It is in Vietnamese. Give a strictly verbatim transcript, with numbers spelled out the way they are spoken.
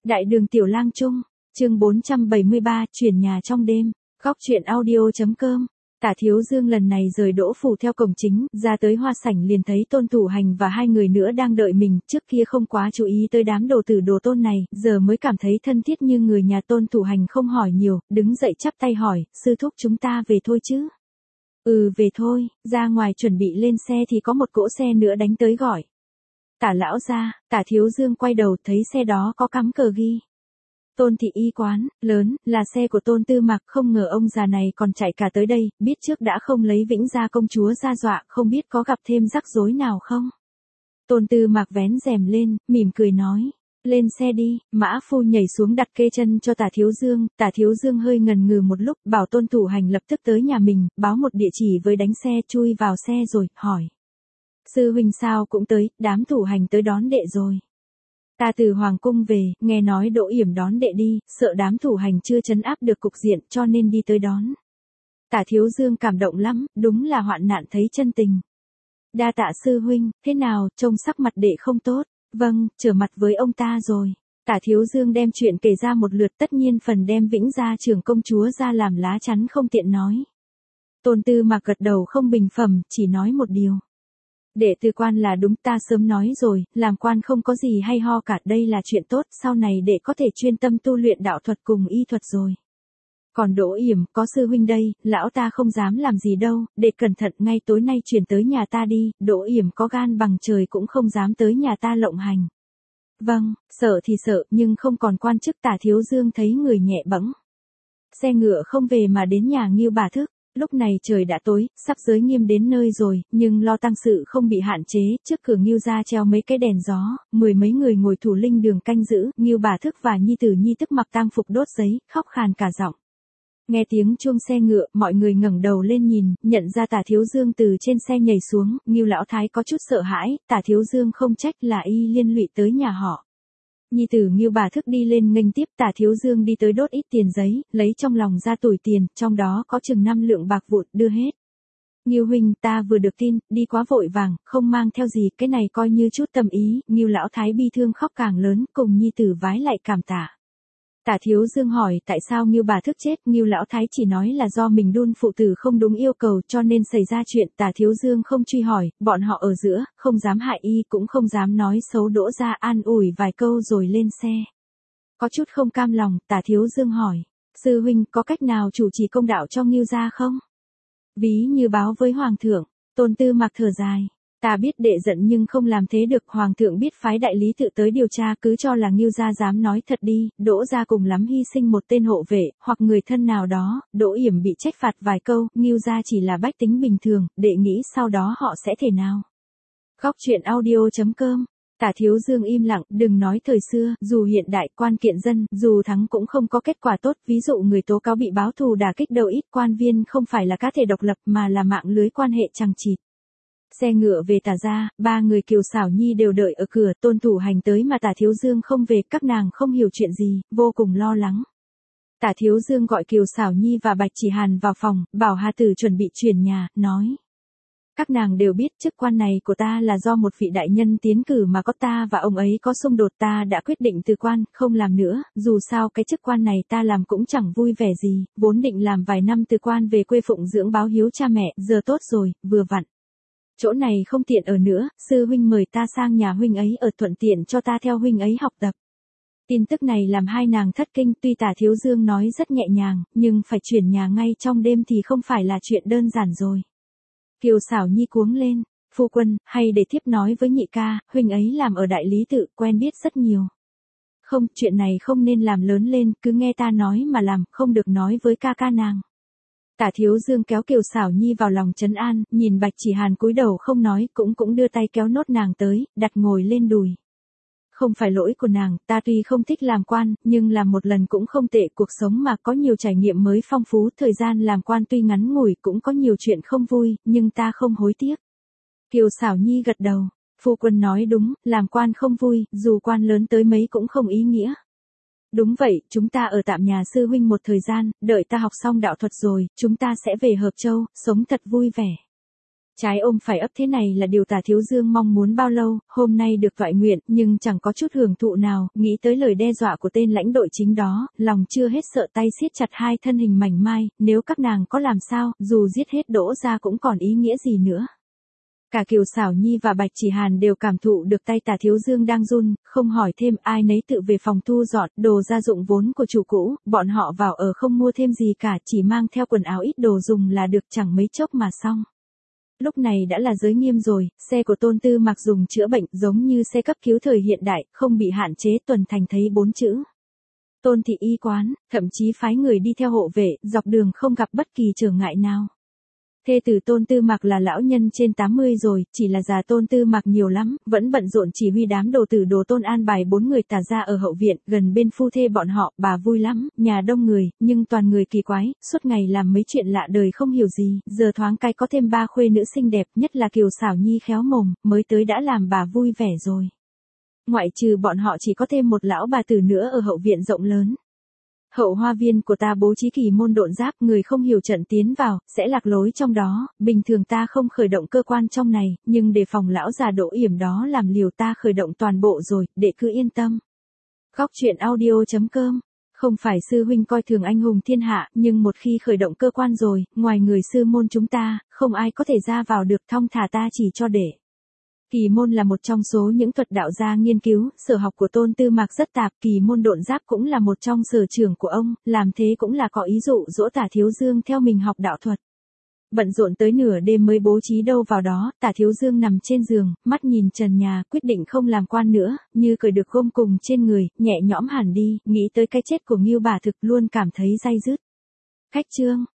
Đại đường Tiểu Lang Trung, chương bốn trăm bảy mươi ba, chuyển nhà trong đêm, góc truyện audio.com. Tả Thiếu Dương lần này rời Đỗ phủ theo cổng chính, ra tới hoa sảnh liền thấy Tôn Thủ Hành và hai người nữa đang đợi mình, trước kia không quá chú ý tới đám đồ tử đồ tôn này, giờ mới cảm thấy thân thiết như người nhà. Tôn Thủ Hành không hỏi nhiều, đứng dậy chắp tay hỏi, sư thúc chúng ta về thôi chứ? Ừ về thôi, ra ngoài chuẩn bị lên xe thì có một cỗ xe nữa đánh tới gọi. Tả lão ra, Tả Thiếu Dương quay đầu thấy xe đó có cắm cờ ghi Tôn thị y quán, lớn, là xe của Tôn Tư Mạc. Không ngờ ông già này còn chạy cả tới đây, biết trước đã không lấy Vĩnh Gia công chúa ra dọa, không biết có gặp thêm rắc rối nào không. Tôn Tư Mạc vén rèm lên, mỉm cười nói, lên xe đi. Mã phu nhảy xuống đặt kê chân cho Tả Thiếu Dương. Tả Thiếu Dương hơi ngần ngừ một lúc, bảo Tôn Thủ Hành lập tức tới nhà mình, báo một địa chỉ với đánh xe, chui vào xe rồi, hỏi. Sư huynh sao cũng tới, đám Thủ Hành tới đón đệ rồi. Ta từ Hoàng cung về, nghe nói Đỗ Yểm đón đệ đi, sợ đám Thủ Hành chưa trấn áp được cục diện cho nên đi tới đón. Tả Thiếu Dương cảm động lắm, đúng là hoạn nạn thấy chân tình. Đa tạ sư huynh, thế nào, trông sắc mặt đệ không tốt. Vâng, trở mặt với ông ta rồi. Tả Thiếu Dương đem chuyện kể ra một lượt, tất nhiên phần đem Vĩnh Gia trưởng công chúa ra làm lá chắn không tiện nói. Tôn Tư Mạc gật đầu không bình phẩm, chỉ nói một điều. Đệ từ quan là đúng, ta sớm nói rồi, làm quan không có gì hay ho cả, đây là chuyện tốt, sau này đệ có thể chuyên tâm tu luyện đạo thuật cùng y thuật rồi. Còn Đỗ Yểm, có sư huynh đây, lão ta không dám làm gì đâu, đệ cẩn thận, ngay tối nay chuyển tới nhà ta đi, Đỗ Yểm có gan bằng trời cũng không dám tới nhà ta lộng hành. Vâng, sợ thì sợ, nhưng không còn quan chức. Tả Thiếu Dương thấy người nhẹ bẫng. Xe ngựa không về mà đến nhà Ngưu Bà Thức. Lúc này trời đã tối, sắp Giới Nghiêm đến nơi rồi, nhưng lo tăng sự không bị hạn chế, trước cửa Ngưu gia treo mấy cái đèn gió, mười mấy người ngồi thủ linh đường canh giữ, Ngưu Bà Thức và nhi tử Nhi Tức mặc tang phục đốt giấy, khóc khàn cả giọng. Nghe tiếng chuông xe ngựa, mọi người ngẩng đầu lên nhìn, nhận ra Tả Thiếu Dương từ trên xe nhảy xuống, Ngưu lão thái có chút sợ hãi, Tả Thiếu Dương không trách là y liên lụy tới nhà họ. Nhi tử Ngưu Bà Thức đi lên nghênh tiếp. Tả Thiếu Dương đi tới đốt ít tiền giấy, lấy trong lòng ra tủi tiền, trong đó có chừng năm lượng bạc vụn, đưa hết. Ngưu huynh, ta vừa được tin, đi quá vội vàng, không mang theo gì, cái này coi như chút tâm ý. Ngưu lão thái bi thương khóc càng lớn, cùng nhi tử vái lại cảm tạ. Tả Thiếu Dương hỏi tại sao Ngưu Bà Thức chết, Ngưu lão thái chỉ nói là do mình đun phụ tử không đúng yêu cầu cho nên xảy ra chuyện. Tả Thiếu Dương không truy hỏi, bọn họ ở giữa, không dám hại y cũng không dám nói xấu Đỗ gia, an ủi vài câu rồi lên xe. Có chút không cam lòng, Tả Thiếu Dương hỏi, sư huynh có cách nào chủ trì công đạo cho Ngưu gia không? Ví như báo với Hoàng thượng. Tôn Tư Mạc thở dài. Ta biết đệ giận nhưng không làm thế được, Hoàng thượng biết phái đại lý tự tới điều tra, cứ cho là Ngưu gia dám nói thật đi, Đỗ gia cùng lắm hy sinh một tên hộ vệ, hoặc người thân nào đó, Đỗ Yểm bị trách phạt vài câu, Ngưu gia chỉ là bách tính bình thường, đệ nghĩ sau đó họ sẽ thế nào? Góc truyện audio.com. Tả Thiếu Dương im lặng, đừng nói thời xưa, dù hiện đại, quan kiện dân, dù thắng cũng không có kết quả tốt, ví dụ người tố cáo bị báo thù đả kích đâu ít, quan viên không phải là cá thể độc lập mà là mạng lưới quan hệ chằng chịt. Xe ngựa về Tả gia, ba người Kiều Xảo Nhi đều đợi ở cửa, Tôn Thủ Hành tới mà Tả Thiếu Dương không về, các nàng không hiểu chuyện gì, vô cùng lo lắng. Tả Thiếu Dương gọi Kiều Xảo Nhi và Bạch Chỉ Hàn vào phòng, bảo Hà Tử chuẩn bị chuyển nhà, nói. Các nàng đều biết chức quan này của ta là do một vị đại nhân tiến cử mà có, ta và ông ấy có xung đột, ta đã quyết định từ quan, không làm nữa, dù sao cái chức quan này ta làm cũng chẳng vui vẻ gì, vốn định làm vài năm từ quan về quê phụng dưỡng báo hiếu cha mẹ, giờ tốt rồi, vừa vặn. Chỗ này không tiện ở nữa, sư huynh mời ta sang nhà huynh ấy ở, thuận tiện cho ta theo huynh ấy học tập. Tin tức này làm hai nàng thất kinh, tuy Tả Thiếu Dương nói rất nhẹ nhàng, nhưng phải chuyển nhà ngay trong đêm thì không phải là chuyện đơn giản rồi. Kiều Xảo Nhi cuống lên, phu quân, hay để thiếp nói với nhị ca, huynh ấy làm ở đại lý tự, quen biết rất nhiều. Không, chuyện này không nên làm lớn lên, cứ nghe ta nói mà làm, không được nói với ca ca nàng. Tả Thiếu Dương kéo Kiều Xảo Nhi vào lòng trấn an, nhìn Bạch Chỉ Hàn cúi đầu không nói, cũng cũng đưa tay kéo nốt nàng tới, đặt ngồi lên đùi. Không phải lỗi của nàng, ta tuy không thích làm quan, nhưng làm một lần cũng không tệ, cuộc sống mà có nhiều trải nghiệm mới phong phú, thời gian làm quan tuy ngắn ngủi cũng có nhiều chuyện không vui, nhưng ta không hối tiếc. Kiều Xảo Nhi gật đầu, phu quân nói đúng, làm quan không vui, dù quan lớn tới mấy cũng không ý nghĩa. Đúng vậy, chúng ta ở tạm nhà sư huynh một thời gian, đợi ta học xong đạo thuật rồi, chúng ta sẽ về Hợp Châu, sống thật vui vẻ. Trái ôm phải ấp thế này là điều Tả Thiếu Dương mong muốn bao lâu, hôm nay được toại nguyện, nhưng chẳng có chút hưởng thụ nào, nghĩ tới lời đe dọa của tên lãnh đội chính đó, lòng chưa hết sợ tay siết chặt hai thân hình mảnh mai, nếu các nàng có làm sao, dù giết hết Đỗ Gia cũng còn ý nghĩa gì nữa. Cả Kiều Xảo Nhi và Bạch Chỉ Hàn đều cảm thụ được tay Tả Thiếu Dương đang run, không hỏi thêm, ai nấy tự về phòng thu dọn đồ gia dụng vốn của chủ cũ, bọn họ vào ở không mua thêm gì cả, chỉ mang theo quần áo ít đồ dùng là được, chẳng mấy chốc mà xong. Lúc này đã là giới nghiêm rồi, xe của Tôn Tư Mạc dùng chữa bệnh giống như xe cấp cứu thời hiện đại, không bị hạn chế, tuần thành thấy bốn chữ. Tôn thị y quán, thậm chí phái người đi theo hộ vệ, dọc đường không gặp bất kỳ trở ngại nào. Thê tử Tôn Tư Mạc là lão nhân trên tám mươi rồi, chỉ là già Tôn Tư Mạc nhiều lắm, vẫn bận rộn chỉ huy đám đồ tử đồ Tôn an bài bốn người tả ra ở hậu viện, gần bên phu thê bọn họ, bà vui lắm, nhà đông người, nhưng toàn người kỳ quái, suốt ngày làm mấy chuyện lạ đời không hiểu gì, giờ thoáng cái có thêm ba khuê nữ xinh đẹp, nhất là Kiều Xảo Nhi khéo mồm, mới tới đã làm bà vui vẻ rồi. Ngoại trừ bọn họ chỉ có thêm một lão bà tử nữa ở hậu viện rộng lớn. Hậu hoa viên của ta bố trí kỳ môn độn giáp, người không hiểu trận tiến vào, sẽ lạc lối trong đó, bình thường ta không khởi động cơ quan trong này, nhưng để phòng lão già Đỗ Yểm đó làm liều ta khởi động toàn bộ rồi, để cứ yên tâm. Góc truyện audio chấm com. Không phải sư huynh coi thường anh hùng thiên hạ, nhưng một khi khởi động cơ quan rồi, ngoài người sư môn chúng ta, không ai có thể ra vào được, thong thả ta chỉ cho để. Kỳ môn là một trong số những thuật đạo gia nghiên cứu, sở học của Tôn Tư Mạc rất tạp, kỳ môn độn giáp cũng là một trong sở trường của ông, làm thế cũng là có ý dụ dỗ Tả Thiếu Dương theo mình học đạo thuật. Bận rộn tới nửa đêm mới bố trí đâu vào đó, Tả Thiếu Dương nằm trên giường, mắt nhìn trần nhà, quyết định không làm quan nữa, như cởi được gông cùng trên người, nhẹ nhõm hẳn đi, nghĩ tới cái chết của Ngưu Bà Thực luôn cảm thấy day dứt. Khách chương.